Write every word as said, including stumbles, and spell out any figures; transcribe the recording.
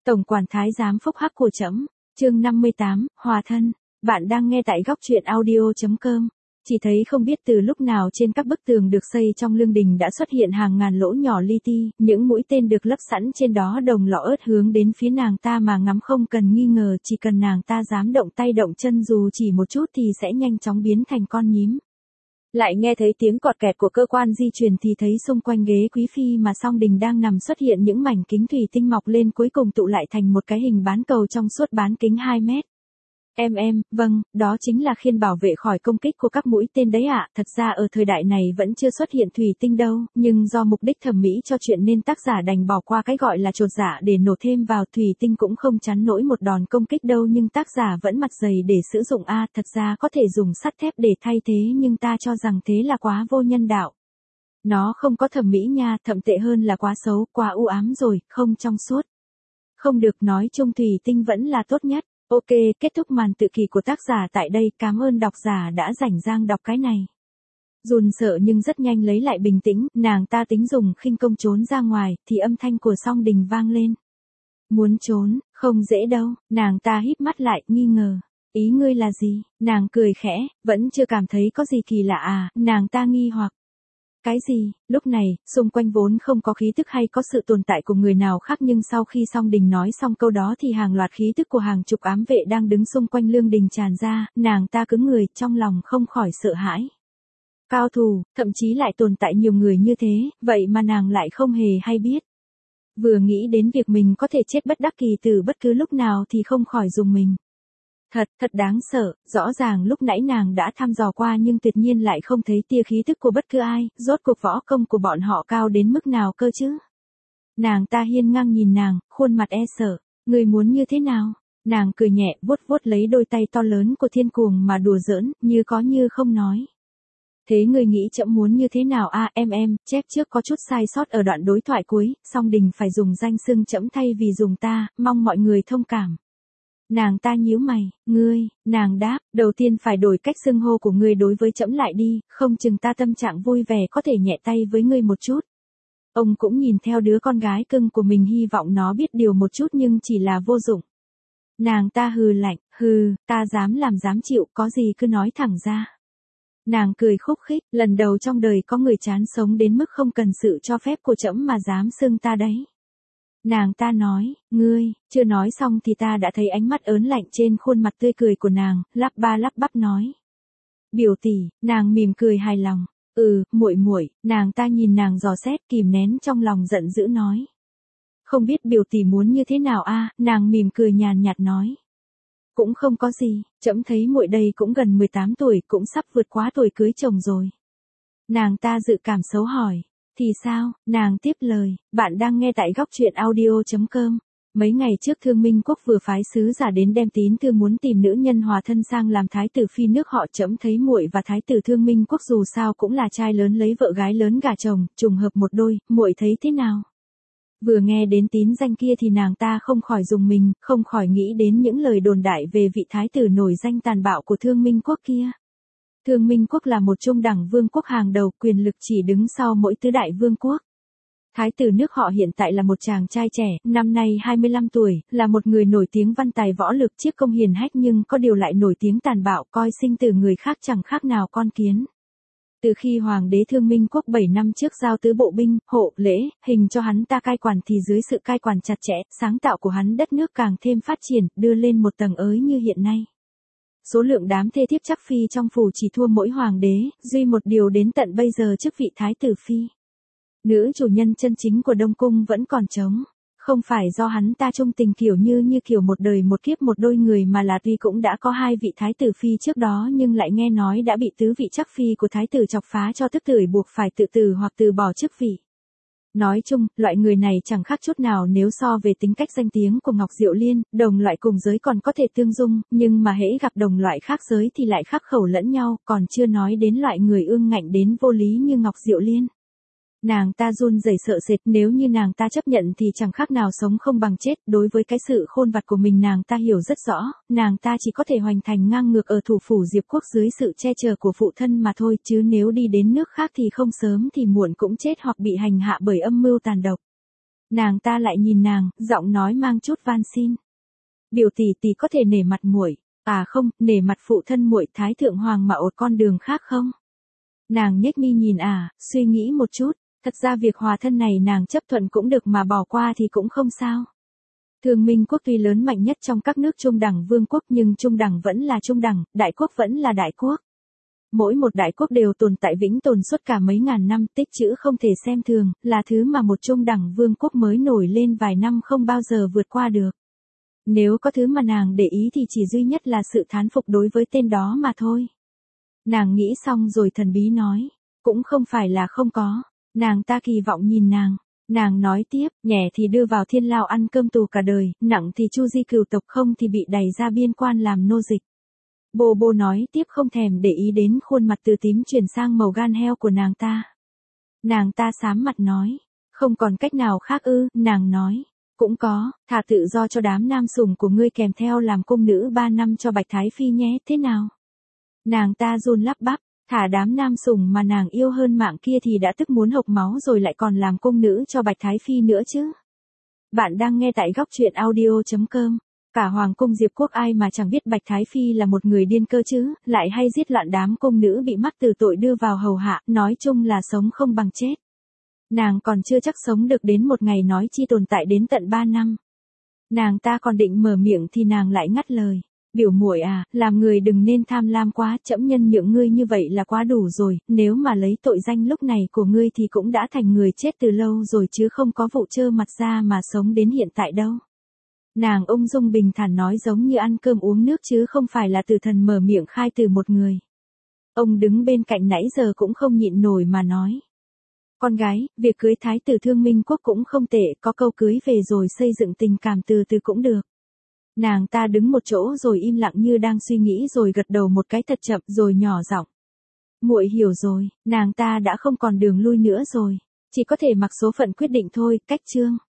Tổng quản thái giám phúc hắc của trẫm. Chương năm mươi tám, Hòa thân. Bạn đang nghe tại góc truyện audio chấm com. Chỉ thấy không biết từ lúc nào trên các bức tường được xây trong lương đình đã xuất hiện hàng ngàn lỗ nhỏ li ti, những mũi tên được lấp sẵn trên đó đồng lọ ớt hướng đến phía nàng ta mà ngắm không cần nghi ngờ, chỉ cần nàng ta dám động tay động chân dù chỉ một chút thì sẽ nhanh chóng biến thành con nhím. Lại nghe thấy tiếng cọt kẹt của cơ quan di chuyển thì thấy xung quanh ghế quý phi mà song đình đang nằm xuất hiện những mảnh kính thủy tinh mọc lên cuối cùng tụ lại thành một cái hình bán cầu trong suốt bán kính hai mét. Em em, vâng, đó chính là khiên bảo vệ khỏi công kích của các mũi tên đấy ạ. Thật ra ở thời đại này vẫn chưa xuất hiện thủy tinh đâu, nhưng do mục đích thẩm mỹ cho chuyện nên tác giả đành bỏ qua cái gọi là chột dạ để nổ thêm vào. Thủy tinh cũng không chắn nổi một đòn công kích đâu, nhưng tác giả vẫn mặt dày để sử dụng a. Thật ra có thể dùng sắt thép để thay thế, nhưng ta cho rằng thế là quá vô nhân đạo. Nó không có thẩm mỹ nha, thậm tệ hơn là quá xấu, quá u ám rồi, không trong suốt. Không được, nói chung thủy tinh vẫn là tốt nhất. Ok, kết thúc màn tự kỷ của tác giả tại đây, cảm ơn độc giả đã rảnh rang đọc cái này. Run sợ nhưng rất nhanh lấy lại bình tĩnh, nàng ta tính dùng khinh công trốn ra ngoài, thì âm thanh của song đình vang lên. Muốn trốn, không dễ đâu, nàng ta híp mắt lại, nghi ngờ. Ý ngươi là gì? Nàng cười khẽ, vẫn chưa cảm thấy có gì kỳ lạ à, nàng ta nghi hoặc. Cái gì? Lúc này, xung quanh vốn không có khí tức hay có sự tồn tại của người nào khác, nhưng sau khi song đình nói xong câu đó thì hàng loạt khí tức của hàng chục ám vệ đang đứng xung quanh lương đình tràn ra, nàng ta cứng người, trong lòng không khỏi sợ hãi. Cao thủ, thậm chí lại tồn tại nhiều người như thế, vậy mà nàng lại không hề hay biết. Vừa nghĩ đến việc mình có thể chết bất đắc kỳ từ bất cứ lúc nào thì không khỏi rùng mình. Thật, thật đáng sợ, rõ ràng lúc nãy nàng đã thăm dò qua nhưng tuyệt nhiên lại không thấy tia khí tức của bất cứ ai, rốt cuộc võ công của bọn họ cao đến mức nào cơ chứ? Nàng ta hiên ngang nhìn nàng, khuôn mặt e sợ, người muốn như thế nào? Nàng cười nhẹ, vuốt vuốt lấy đôi tay to lớn của thiên cuồng mà đùa giỡn, như có như không nói. Thế người nghĩ trẫm muốn như thế nào a? À, em em, chép trước có chút sai sót ở đoạn đối thoại cuối, song đình phải dùng danh xưng trẫm thay vì dùng ta, mong mọi người thông cảm. Nàng ta nhíu mày, ngươi, nàng đáp, đầu tiên phải đổi cách xưng hô của ngươi đối với trẫm lại đi, không chừng ta tâm trạng vui vẻ có thể nhẹ tay với ngươi một chút. Ông cũng nhìn theo đứa con gái cưng của mình, hy vọng nó biết điều một chút nhưng chỉ là vô dụng. Nàng ta hừ lạnh, hừ, ta dám làm dám chịu, có gì cứ nói thẳng ra. Nàng cười khúc khích, lần đầu trong đời có người chán sống đến mức không cần sự cho phép của trẫm mà dám xưng ta đấy. Nàng ta nói, ngươi, chưa nói xong thì ta đã thấy ánh mắt ớn lạnh trên khuôn mặt tươi cười của nàng, lắp ba lắp bắp nói. Biểu tỷ, nàng mỉm cười hài lòng, ừ, muội muội, nàng ta nhìn nàng dò xét kìm nén trong lòng giận dữ nói. Không biết biểu tỷ muốn như thế nào a? À, nàng mỉm cười nhàn nhạt nói. Cũng không có gì, trẫm thấy muội đây cũng gần mười tám tuổi, cũng sắp vượt quá tuổi cưới chồng rồi. Nàng ta dự cảm xấu hỏi. Thì sao? Nàng tiếp lời, bạn đang nghe tại góc truyện audio chấm com. Mấy ngày trước Thương Minh Quốc vừa phái sứ giả đến đem tín thư muốn tìm nữ nhân hòa thân sang làm thái tử phi nước họ, trẫm thấy muội và thái tử Thương Minh Quốc dù sao cũng là trai lớn lấy vợ gái lớn gả chồng, trùng hợp một đôi, muội thấy thế nào? Vừa nghe đến tín danh kia thì nàng ta không khỏi rùng mình, không khỏi nghĩ đến những lời đồn đại về vị thái tử nổi danh tàn bạo của Thương Minh Quốc kia. Thương Minh Quốc là một trung đẳng vương quốc hàng đầu, quyền lực chỉ đứng sau mỗi tứ đại vương quốc. Thái tử nước họ hiện tại là một chàng trai trẻ, năm nay hai mươi lăm tuổi, là một người nổi tiếng văn tài võ lực, chiếc công hiền hách, nhưng có điều lại nổi tiếng tàn bạo, coi sinh tử người khác chẳng khác nào con kiến. Từ khi hoàng đế Thương Minh Quốc bảy năm trước giao tứ bộ binh, hộ, lễ, hình cho hắn ta cai quản thì dưới sự cai quản chặt chẽ, sáng tạo của hắn đất nước càng thêm phát triển, đưa lên một tầng ới như hiện nay. Số lượng đám thê thiếp chắc phi trong phủ chỉ thua mỗi hoàng đế, duy một điều đến tận bây giờ chức vị thái tử phi. Nữ chủ nhân chân chính của Đông Cung vẫn còn trống, không phải do hắn ta trung tình kiểu như như kiểu một đời một kiếp một đôi người, mà là tuy cũng đã có hai vị thái tử phi trước đó nhưng lại nghe nói đã bị tứ vị chắc phi của thái tử chọc phá cho tức tưởi, buộc phải tự tử hoặc từ bỏ chức vị. Nói chung, loại người này chẳng khác chút nào nếu so về tính cách danh tiếng của Ngọc Diệu Liên, đồng loại cùng giới còn có thể tương dung, nhưng mà hễ gặp đồng loại khác giới thì lại khắc khẩu lẫn nhau, còn chưa nói đến loại người ương ngạnh đến vô lý như Ngọc Diệu Liên. Nàng ta run rẩy sợ sệt, nếu như nàng ta chấp nhận thì chẳng khác nào sống không bằng chết, đối với cái sự khôn vặt của mình nàng ta hiểu rất rõ, nàng ta chỉ có thể hoành thành ngang ngược ở thủ phủ Diệp Quốc dưới sự che chở của phụ thân mà thôi, chứ nếu đi đến nước khác thì không sớm thì muộn cũng chết hoặc bị hành hạ bởi âm mưu tàn độc. Nàng ta lại nhìn nàng, giọng nói mang chút van xin. Biểu tỷ tỷ có thể nể mặt muội, à không, nể mặt phụ thân muội Thái thượng hoàng mà ột con đường khác không? Nàng nhếch mi nhìn à, suy nghĩ một chút, thật ra việc hòa thân này nàng chấp thuận cũng được mà bỏ qua thì cũng không sao. Thương Minh quốc tuy lớn mạnh nhất trong các nước trung đẳng vương quốc nhưng trung đẳng vẫn là trung đẳng, đại quốc vẫn là đại quốc. Mỗi một đại quốc đều tồn tại vĩnh tồn suốt cả mấy ngàn năm, tích trữ không thể xem thường, là thứ mà một trung đẳng vương quốc mới nổi lên vài năm không bao giờ vượt qua được. Nếu có thứ mà nàng để ý thì chỉ duy nhất là sự thán phục đối với tên đó mà thôi. Nàng nghĩ xong rồi thần bí nói, cũng không phải là không có, nàng ta kỳ vọng nhìn nàng. Nàng nói tiếp, nhẹ thì đưa vào thiên lao ăn cơm tù cả đời, nặng thì chu di cửu tộc, không thì bị đày ra biên quan làm nô dịch. Bô bô nói tiếp không thèm để ý đến khuôn mặt từ tím chuyển sang màu gan heo của nàng ta. Nàng ta xám mặt nói, không còn cách nào khác ư, nàng nói, cũng có, thả tự do cho đám nam sủng của ngươi kèm theo làm cung nữ ba năm cho Bạch Thái Phi nhé, thế nào? Nàng ta run lắp bắp, thả đám nam sủng mà nàng yêu hơn mạng kia thì đã tức muốn hộc máu rồi lại còn làm cung nữ cho Bạch Thái Phi nữa chứ. Bạn đang nghe tại góc truyện audio chấm com. Cả hoàng cung Diệp Quốc ai mà chẳng biết Bạch Thái Phi là một người điên cơ chứ, lại hay giết loạn đám cung nữ bị mắc từ tội đưa vào hầu hạ, nói chung là sống không bằng chết. Nàng còn chưa chắc sống được đến một ngày nói chi tồn tại đến tận ba năm. Nàng ta còn định mở miệng thì nàng lại ngắt lời. Biểu muội à, làm người đừng nên tham lam quá, trẫm nhân nhượng ngươi như vậy là quá đủ rồi, nếu mà lấy tội danh lúc này của ngươi thì cũng đã thành người chết từ lâu rồi chứ không có vụ trơ mặt ra mà sống đến hiện tại đâu. Nàng ung dung bình thản nói giống như ăn cơm uống nước chứ không phải là từ thần mở miệng khai từ một người. Ông đứng bên cạnh nãy giờ cũng không nhịn nổi mà nói. Con gái, việc cưới thái tử Thương Minh quốc cũng không tệ, có câu cưới về rồi xây dựng tình cảm từ từ cũng được. Nàng ta đứng một chỗ rồi im lặng như đang suy nghĩ rồi gật đầu một cái thật chậm rồi nhỏ giọng. Muội hiểu rồi, nàng ta đã không còn đường lui nữa rồi, chỉ có thể mặc số phận quyết định thôi, cách chương.